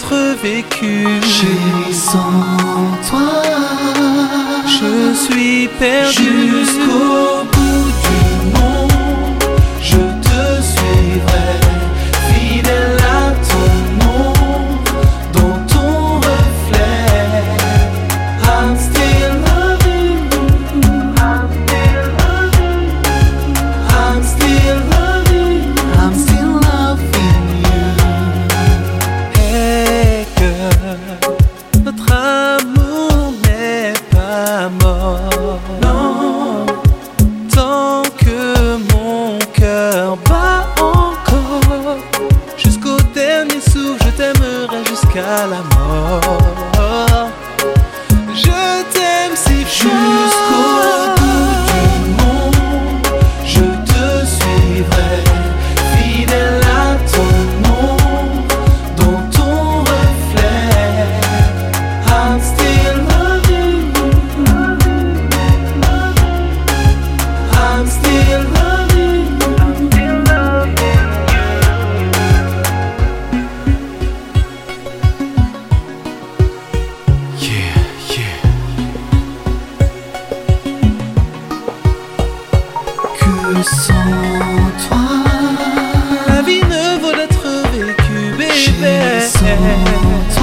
d'être vécu. Chérie, sans toi, je suis perdu. Jusqu'au bout du monde, je te suivrai, fidèle à ton nom, dans ton reflet. I'm still loving you, I'm still loving you, I'm still loving you, I'm still loving you. Et que notre amour n'est pas mort. Non, tant que mon cœur bat encore, jusqu'au dernier souffle, je t'aimerai jusqu'à la mort. Je t'aime si fort. jusqu'au bout du monde, je te suivrai, fidèle à ton nom, dans ton reflet. I'm still loving you, I'm still loving you, I'm still loving you. Yeah, yeah. Que sans toi, La vie ne vaut d'être vécue, bébé. chérie, sans